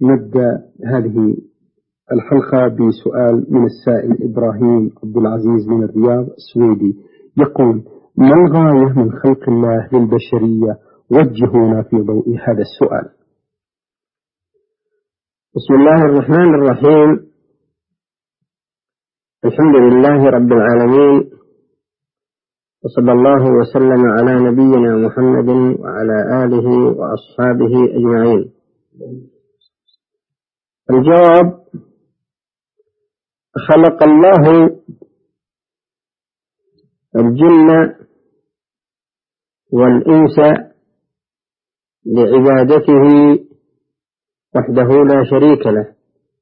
نبدأ هذه الحلقة بسؤال من السائل إبراهيم عبد العزيز من الرياض السويدي، يقول: ما الغاية من خلق الله للبشرية؟ وجهونا في ضوء هذا السؤال. بسم الله الرحمن الرحيم. الحمد لله رب العالمين، وصلى الله وسلم على نبينا محمد وعلى آله وأصحابه أجمعين. الجواب: خلق الله الجن والإنس لعبادته وحده لا شريك له،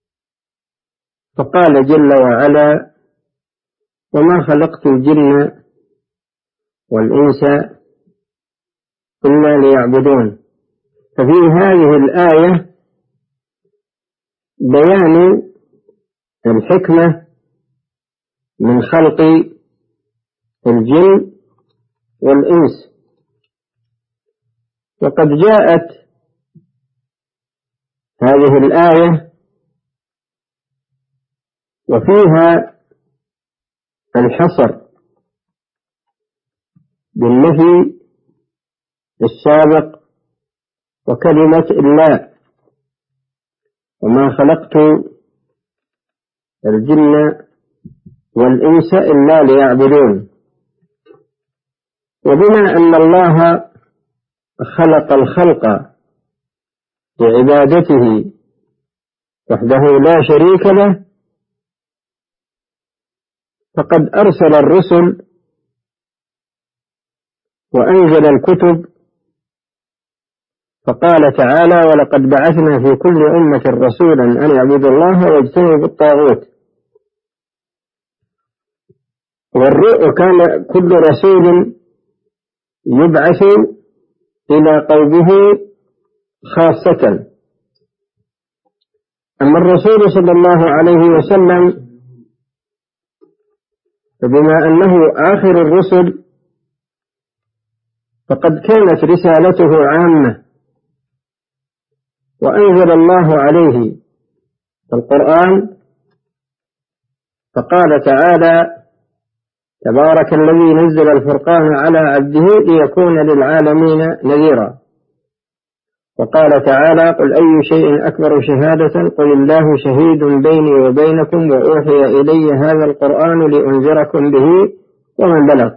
فقال جل وعلا: وما خلقت الجن والإنس إلا ليعبدون. ففي هذه الآية بيان الحكمة من خلق الجن والإنس، وقد جاءت هذه الآية وفيها الحصر بالنفي السابق وكلمة الله: وما خلقت الجن والإنس إلا ليعبدون. وبما أن الله خلق الخلق لعبادته وحده لا شريك له، فقد أرسل الرسل وأنزل الكتب، فقال تعالى: ولقد بعثنا في كل أمة رسولا أن اعبدوا الله واجتنبوا الطاغوت. وكان كل رسول يبعث إلى قومه خاصة. أما الرسول صلى الله عليه وسلم فبما أنه آخر الرسل فقد كانت رسالته عامة، وأنزل الله عليه القرآن، فقال تعالى: تبارك الذي نزل الفرقان على عبده ليكون للعالمين نذيرا. وقال تعالى: قل أي شيء أكبر شهادة قل الله شهيد بيني وبينكم وأوحي إلي هذا القرآن لأنذركم به ومن بلغ.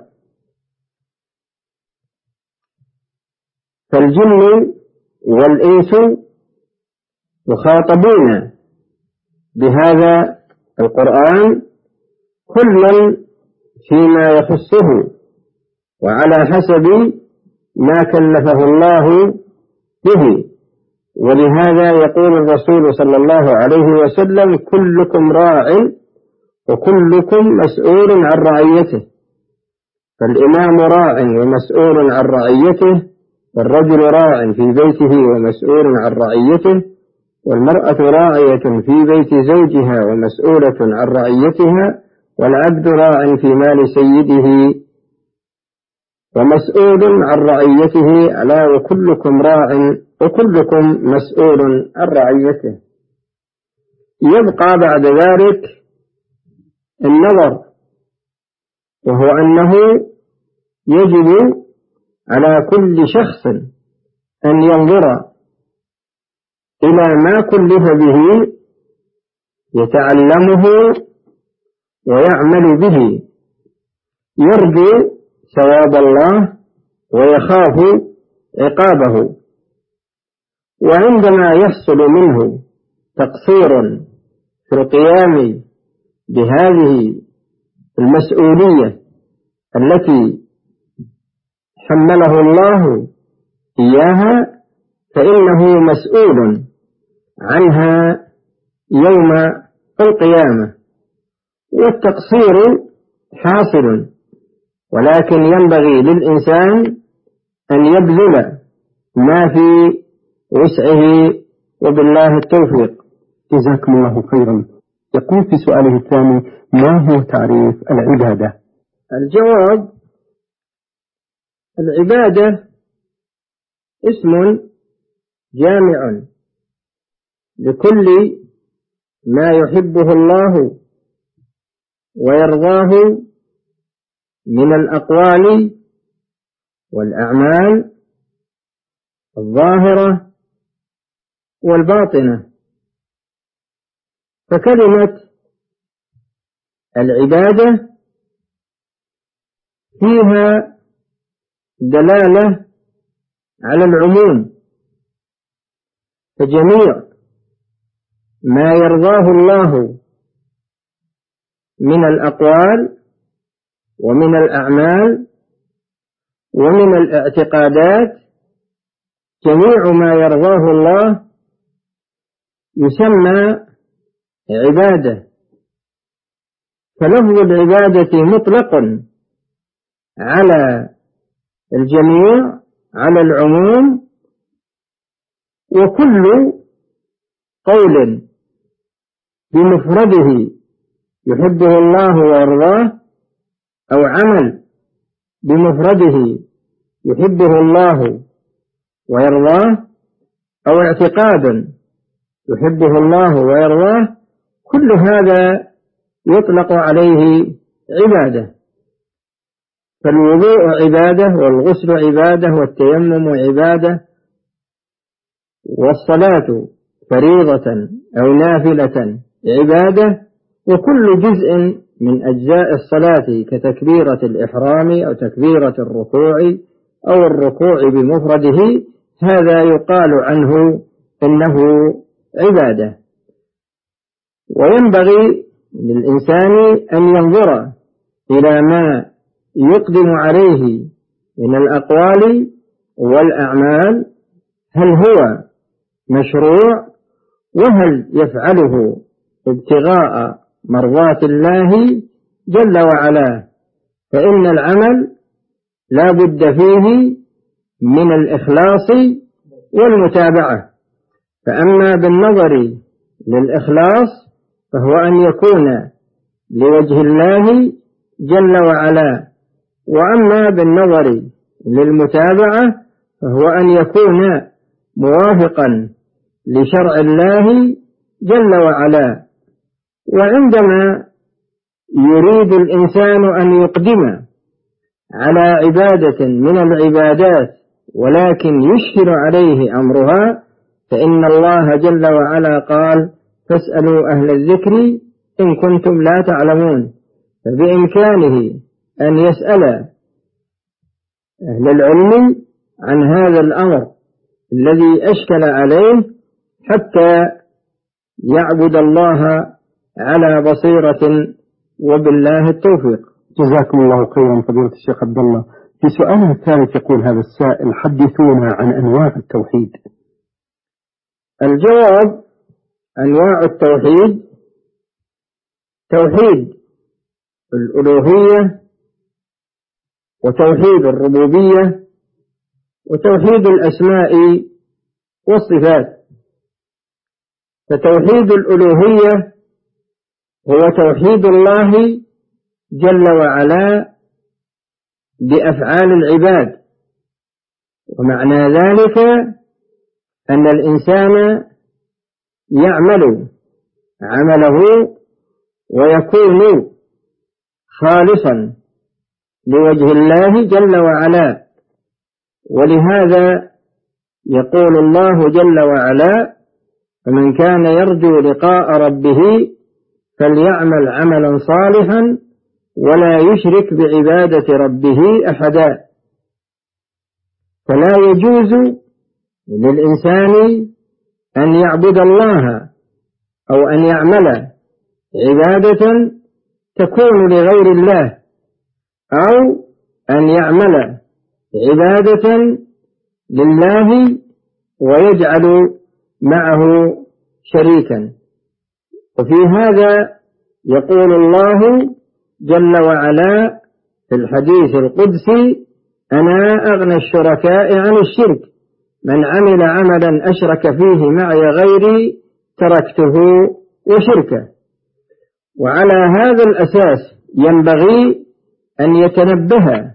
فالجن والإنس مخاطبون بهذا القرآن كل فيما يخصه وعلى حسب ما كلفه الله به. ولهذا يقول الرسول صلى الله عليه وسلم: كلكم راع وكلكم مسؤول عن رعيته. فالإمام راع ومسؤول عن رعيته، والرجل راع في بيته ومسؤول عن رعيته، والمرأة راعية في بيت زوجها ومسؤولة عن رعيتها، والعبد راع في مال سيده ومسؤول عن رعيته، ألا وكلكم راع وكلكم مسؤول عن رعيته. يبقى بعد ذلك النظر، وهو أنه يجب على كل شخص أن ينظر إلى ما كلف به يتعلمه ويعمل به، يرجو ثواب الله ويخاف عقابه. وعندما يحصل منه تقصير في القيام بهذه المسؤولية التي حمله الله إياها، فإنه مسؤول عنها يوم القيامة. والتقصير حاصل، ولكن ينبغي للإنسان أن يبذل ما في وسعه، وبالله التوفيق. جزاكم الله خيرا. يقول في سؤاله الثاني: ما هو تعريف العبادة؟ الجواب: العبادة اسم جامع لكل ما يحبه الله ويرضاه من الأقوال والأعمال الظاهرة والباطنة. فكلمة العبادة فيها دلالة على العموم، فجميع ما يرضاه الله من الأقوال ومن الأعمال ومن الاعتقادات، جميع ما يرضاه الله يسمى عبادة. فلفظ العبادة مطلق على الجميع، على العموم، وكل قول بمفرده يحبه الله ويرضاه، أو عمل بمفرده يحبه الله ويرضاه، أو اعتقاد يحبه الله ويرضاه، كل هذا يطلق عليه عبادة. فالوضوء عبادة، والغسل عبادة، والتيمم عبادة، والصلاة فريضة أو نافلة عبادة، وكل جزء من أجزاء الصلاة كتكبيرة الإحرام أو تكبيرة الركوع أو الركوع بمفرده، هذا يقال عنه إنه عبادة. وينبغي للإنسان أن ينظر إلى ما يقدم عليه من الأقوال والأعمال، هل هو مشروع، وهل يفعله ابتغاء مرضات الله جل وعلا. فإن العمل لا بد فيه من الإخلاص والمتابعة. فأما بالنظر للإخلاص فهو أن يكون لوجه الله جل وعلا، وأما بالنظر للمتابعة فهو أن يكون موافقا لشرع الله جل وعلا. وعندما يريد الإنسان أن يقدم على عبادة من العبادات ولكن يشكل عليه أمرها، فإن الله جل وعلا قال: فاسألوا أهل الذكر إن كنتم لا تعلمون. فبإمكانه أن يسأل أهل العلم عن هذا الأمر الذي أشكل عليه حتى يعبد الله على بصيرة، وبالله التوفيق. جزاكم الله خيرا فضيلة الشيخ عبد الله. في سؤالنا الثالث يقول هذا السائل: حدثونا عن أنواع التوحيد. الجواب: أنواع التوحيد: توحيد الألوهية، وتوحيد الربوبية، وتوحيد الأسماء والصفات. فتوحيد الألوهية هو توحيد الله جل وعلا بأفعال العباد، ومعنى ذلك أن الإنسان يعمل عمله ويكون خالصا لوجه الله جل وعلا. ولهذا يقول الله جل وعلا: فمن كان يرجو لقاء ربه فليعمل عملا صالحا ولا يشرك بعبادة ربه أحدا. فلا يجوز للإنسان أن يعبد الله أو أن يعمل عبادة تكون لغير الله، أو أن يعمل عبادة لله ويجعل معه شريكا. وفي هذا يقول الله جل وعلا في الحديث القدسي: أنا أغنى الشركاء عن الشرك، من عمل عملا أشرك فيه معي غيري تركته وشركه. وعلى هذا الأساس ينبغي أن يتنبه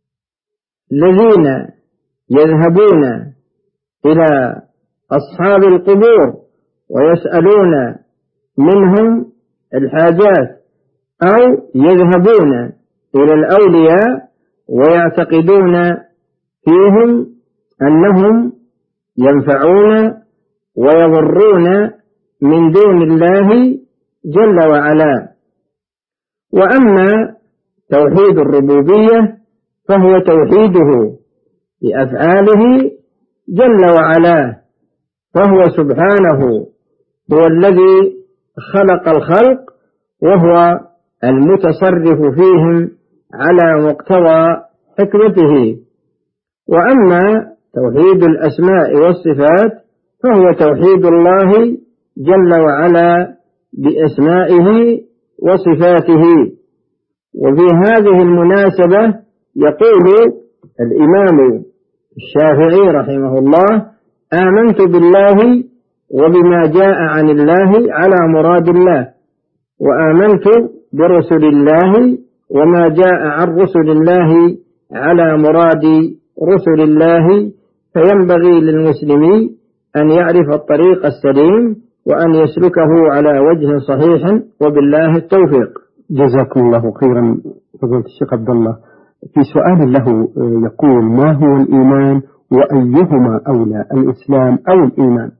الذين يذهبون إلى أصحاب القبور ويسألون منهم الحاجات، أو يذهبون إلى الأولياء ويعتقدون فيهم أنهم ينفعون ويضرون من دون الله جل وعلا. وأما توحيد الربوبية فهو توحيده بأفعاله جل وعلا، فهو سبحانه هو الذي خلق الخلق وهو المتصرف فيهم على مقتضى حكمته. وأما توحيد الأسماء والصفات فهو توحيد الله جل وعلا بأسمائه وصفاته. وفي هذه المناسبة يقول الإمام الشافعي رحمه الله: آمنت بالله وبما جاء عن الله على مراد الله، وآمنت برسل الله وما جاء عن رسل الله على مراد رسل الله. فينبغي للمسلم أن يعرف الطريق السليم وأن يسلكه على وجه صحيح، وبالله التوفيق. جزاكم الله خيرا فضيلة الشيخ عبد الله. في سؤال له يقول: ما هو الإيمان وأيهما أولى، الإسلام أو الإيمان؟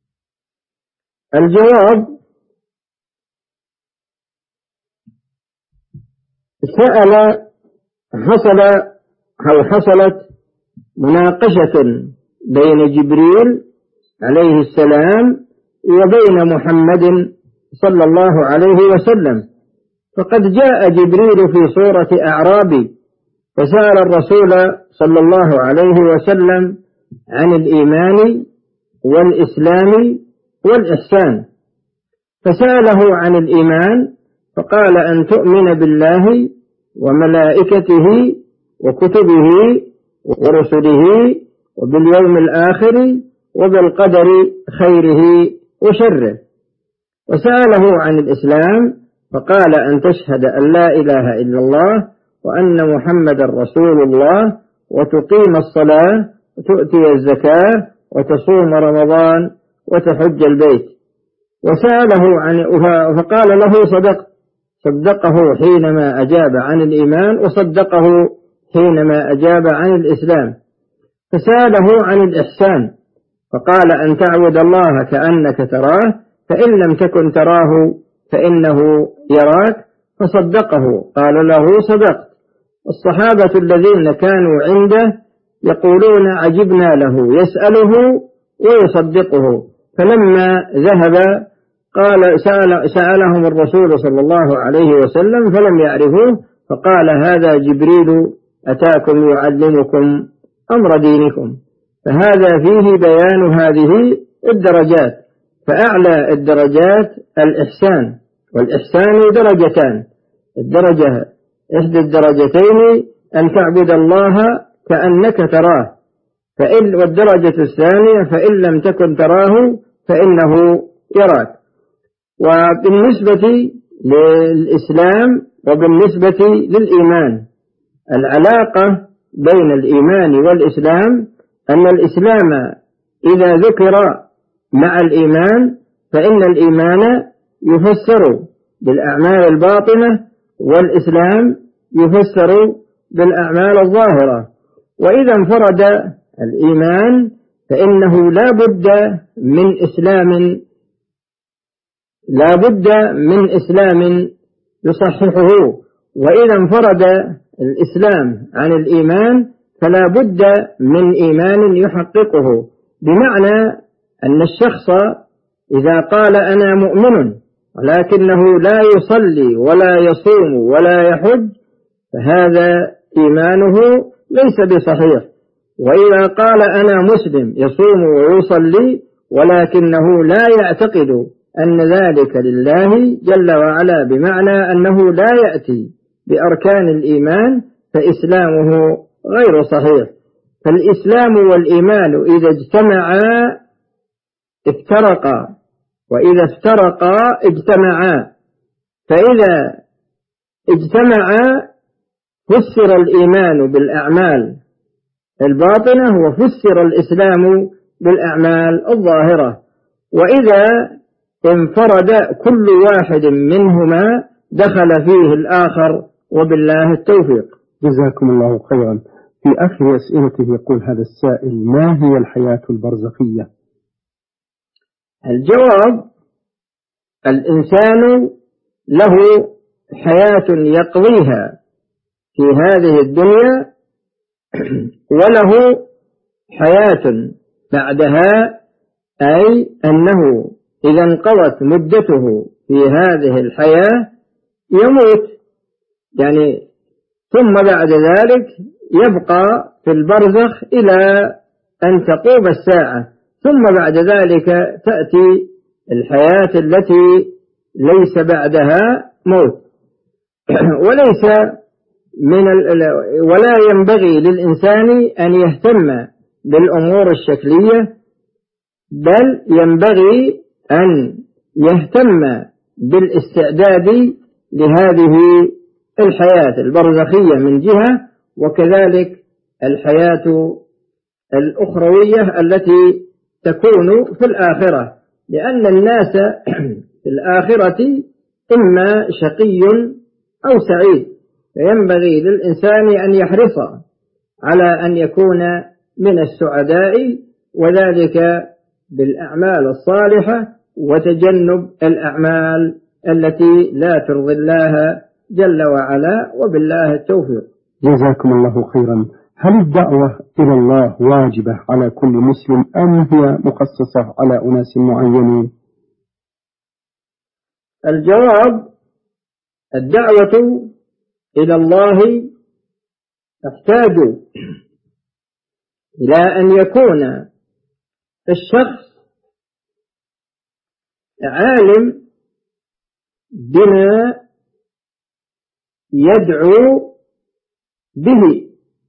الجواب: حصلت مناقشة بين جبريل عليه السلام وبين محمد صلى الله عليه وسلم، فقد جاء جبريل في صورة أعرابي فسأل الرسول صلى الله عليه وسلم عن الإيمان والإسلام والإحسان، فسأله عن الإيمان فقال: أن تؤمن بالله وملائكته وكتبه ورسله وباليوم الآخر وبالقدر خيره وشره. وسأله عن الإسلام فقال: أن تشهد أن لا إله إلا الله وأن محمد رسول الله، وتقيم الصلاة وتؤتي الزكاة وتصوم رمضان وتحج البيت. وسأله فقال له: صدقه حينما أجاب عن الإيمان، وصدقه حينما أجاب عن الإسلام. فسأله عن الإحسان فقال: أن تعبد الله كأنك تراه، فإن لم تكن تراه فإنه يراك. فصدقه، قال له: صدقت. الصحابة الذين كانوا عنده يقولون: عجبنا له، يسأله ويصدقه. فلما ذهب سألهم الرسول صلى الله عليه وسلم فلم يعرفوه، فقال: هذا جبريل أتاكم يعلمكم أمر دينكم. فهذا فيه بيان هذه الدرجات. فأعلى الدرجات الإحسان، والإحسان درجتان: إحدى الدرجتين أن تعبد الله كأنك تراه، والدرجة الثانية فإن لم تكن تراه فإنه يراك. وبالنسبة للإسلام وبالنسبة للإيمان، العلاقة بين الإيمان والإسلام أن الإسلام إذا ذكر مع الإيمان فإن الإيمان يفسر بالأعمال الباطنة، والإسلام يفسر بالأعمال الظاهرة. وإذا انفرد الإيمان فإنه لا بد من إسلام يصححه، وإذا انفرد الإسلام عن الإيمان فلا بد من إيمان يحققه. بمعنى أن الشخص إذا قال: أنا مؤمن، ولكنه لا يصلي ولا يصوم ولا يحج، فهذا إيمانه ليس بصحيح. وإذا قال: أنا مسلم، يصوم ويصلي، ولكنه لا يعتقد أن ذلك لله جل وعلا، بمعنى أنه لا يأتي بأركان الإيمان، فإسلامه غير صحيح. فالإسلام والإيمان إذا اجتمعا افترقا، وإذا افترقا اجتمعا. فإذا اجتمعا فسر الإيمان بالأعمال الباطنة، وفسر الإسلام بالأعمال الظاهرة. وإذا انفرد كل واحد منهما دخل فيه الآخر، وبالله التوفيق. جزاكم الله خيرا. في آخر أسئلته يقول هذا السائل: ما هي الحياة البرزخية؟ الجواب: الإنسان له حياة يقضيها في هذه الدنيا، وله حياة بعدها، أي أنه إذا انقضت مدته في هذه الحياة يموت، يعني ثم بعد ذلك يبقى في البرزخ إلى أن تقوم الساعة، ثم بعد ذلك تأتي الحياة التي ليس بعدها موت. ولا ينبغي للإنسان أن يهتم بالأمور الشكلية، بل ينبغي أن يهتم بالاستعداد لهذه الحياة البرزخية من جهة، وكذلك الحياة الأخروية التي تكون في الآخرة، لأن الناس في الآخرة إما شقي أو سعيد، فينبغي للإنسان أن يحرص على أن يكون من السعداء، وذلك بالأعمال الصالحة وتجنب الأعمال التي لا ترضي الله جل وعلا، وبالله التوفيق. جزاكم الله خيرا. هل الدعوة إلى الله واجبة على كل مسلم أم هي مخصصة على أناس معينين؟ الجواب: الدعوة إلى الله تحتاج إلى أن يكون الشخص عالم بما يدعو به،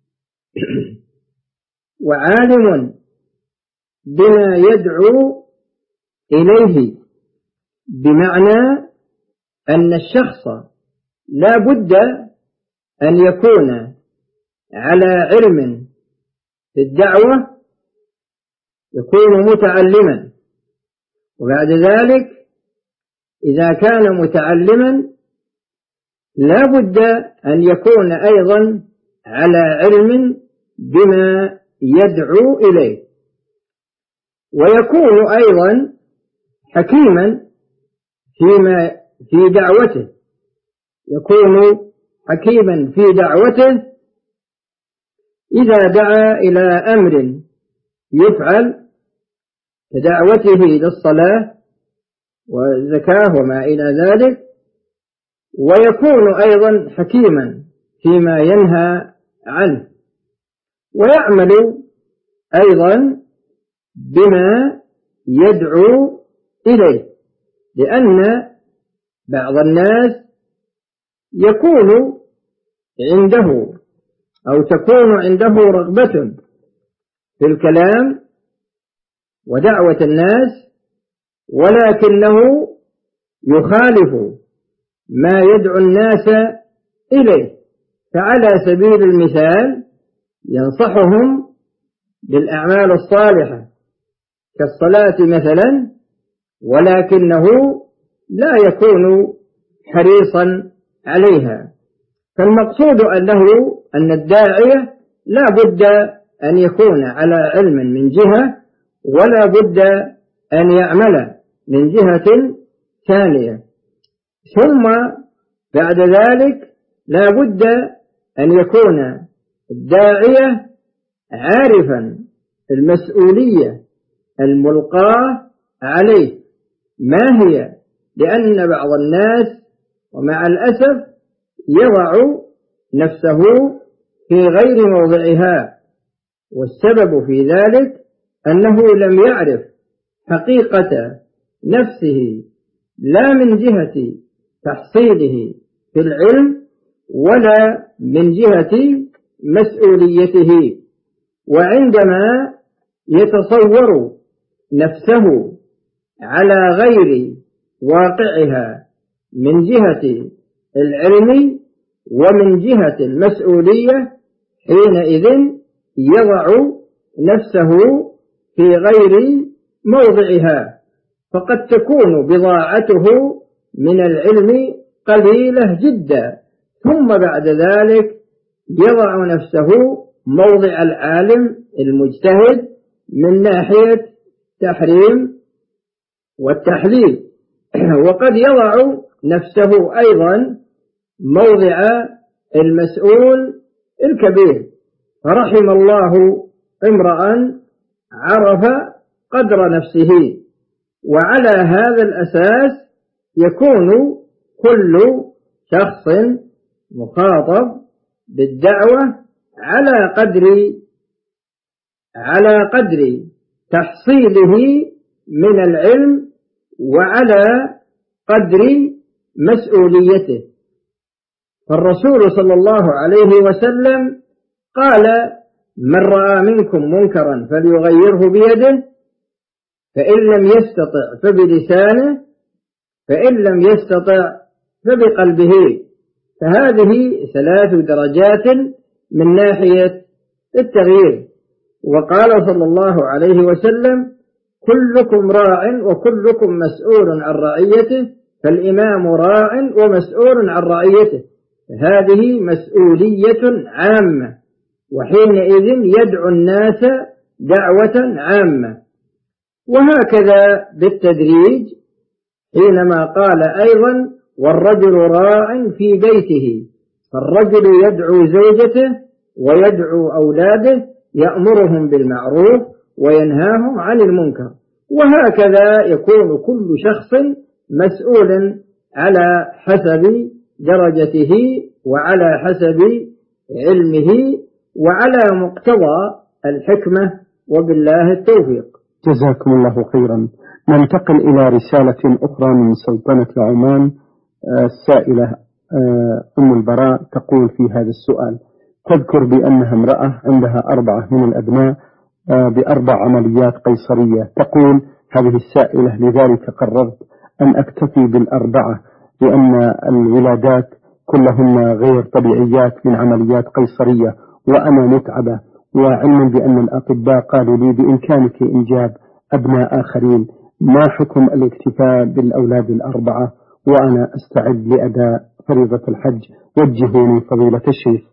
وعالم بما يدعو إليه، بمعنى أن الشخص لا بد أن يكون على علم بالدعوة، يكون متعلما، وبعد ذلك إذا كان متعلما لا بد أن يكون أيضا على علم بما يدعو إليه، ويكون أيضا حكيما في دعوته، يكون حكيما في دعوته إذا دعا إلى أمر يفعل كدعوته للصلاة والزكاة وما إلى ذلك، ويكون أيضا حكيما فيما ينهى عنه، ويعمل أيضا بما يدعو إليه، لأن بعض الناس يكون عنده أو تكون عنده رغبة في الكلام ودعوة الناس، ولكنه يخالف ما يدعو الناس إليه، فعلى سبيل المثال ينصحهم بالأعمال الصالحة كالصلاة مثلا، ولكنه لا يكون حريصا عليها. فالمقصود أن الداعية لا بد أن يكون على علم من جهة، ولا بد أن يعمل من جهة ثانية، ثم بعد ذلك لا بد أن يكون الداعية عارفا المسؤولية الملقاة عليه ما هي، لأن بعض الناس ومع الأسف يضع نفسه في غير موضعها، والسبب في ذلك أنه لم يعرف حقيقة نفسه، لا من جهة تحصيله في العلم ولا من جهة مسؤوليته، وعندما يتصور نفسه على غير واقعها من جهة العلم ومن جهة المسؤولية، حينئذ يضع نفسه في غير موضعها، فقد تكون بضاعته من العلم قليلة جدا، ثم بعد ذلك يضع نفسه موضع العالم المجتهد من ناحية التحريم والتحليل، وقد يضع نفسه أيضا موضع المسؤول الكبير. فرحم الله امرأ عرف قدر نفسه، وعلى هذا الأساس يكون كل شخص مخاطب بالدعوة على قدر تحصيله من العلم وعلى قدر مسؤوليته. فالرسول صلى الله عليه وسلم قال: من رأى منكم منكرا فليغيره بيده، فإن لم يستطع فبلسانه، فإن لم يستطع فبقلبه. فهذه 3 درجات من ناحية التغيير. وقال صلى الله عليه وسلم: كلكم راع وكلكم مسؤول عن رعيته، فالإمام راع ومسؤول عن رعيته. هذه مسؤولية عامة، وحينئذ يدعو الناس دعوة عامة. وهكذا بالتدريج، حينما قال أيضا: والرجل راع في بيته، فالرجل يدعو زوجته ويدعو أولاده، يأمرهم بالمعروف وينهاهم عن المنكر. وهكذا يكون كل شخص مسؤولا على حسب درجته وعلى حسب علمه وعلى مقتضى الحكمة، وبالله التوفيق. جزاكم الله خيرا. ننتقل إلى رسالة أخرى من سلطنة عمان. السائلة أم البراء تقول في هذا السؤال: تذكر بأنها امرأة عندها 4 من الأبناء ب4 عمليات قيصرية. تقول هذه السائلة: لذلك قررت أن أكتفي بال4 لأن الولادات كلهن غير طبيعيات من عمليات قيصرية وأنا متعبة، وعلما بأن الأطباء قالوا لي بإمكانك إنجاب أبناء آخرين، ما حكم الاكتفاء بالأولاد 4 وأنا أستعد لأداء فريضة الحج؟ وجهوني فضيلة الشيخ.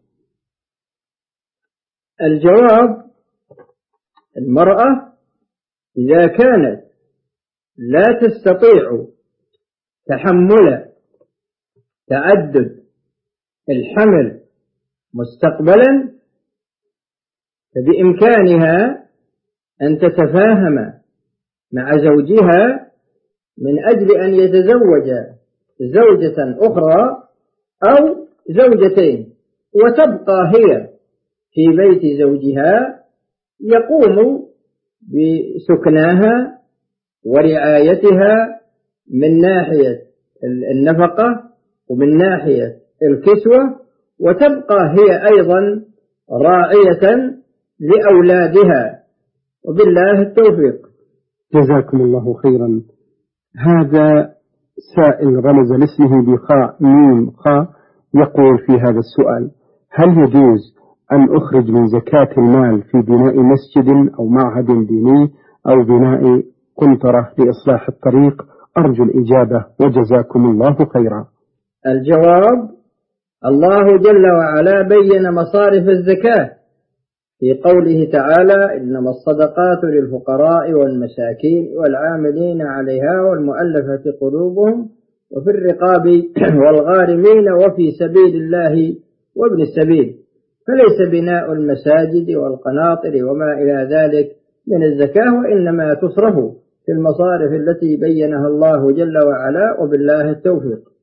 الجواب: المرأة إذا كانت لا تستطيع تحمل تعدد الحمل مستقبلا، فبإمكانها أن تتفاهم مع زوجها من أجل أن يتزوج زوجة أخرى أو زوجتين، وتبقى هي في بيت زوجها يقوم بسكناها ورعايتها من ناحية النفقة ومن ناحية الكسوة، وتبقى هي أيضا راعية لأولادها، وبالله التوفيق. جزاكم الله خيرا. هذا سائل رمز لاسمه بخاء ميم خاء، يقول في هذا السؤال: هل يجوز أن أخرج من زكاة المال في بناء مسجد أو معهد ديني أو بناء قنطرة لإصلاح الطريق؟ أرجو الإجابة وجزاكم الله خيرا. الجواب: الله جل وعلا بين مصارف الزكاة في قوله تعالى: إنما الصدقات للفقراء والمساكين والعاملين عليها والمؤلفة قلوبهم وفي الرقاب والغارمين وفي سبيل الله وابن السبيل. فليس بناء المساجد والقناطر وما إلى ذلك من الزكاة، وإنما تصرف في المصارف التي بينها الله جل وعلا، وبالله التوفيق.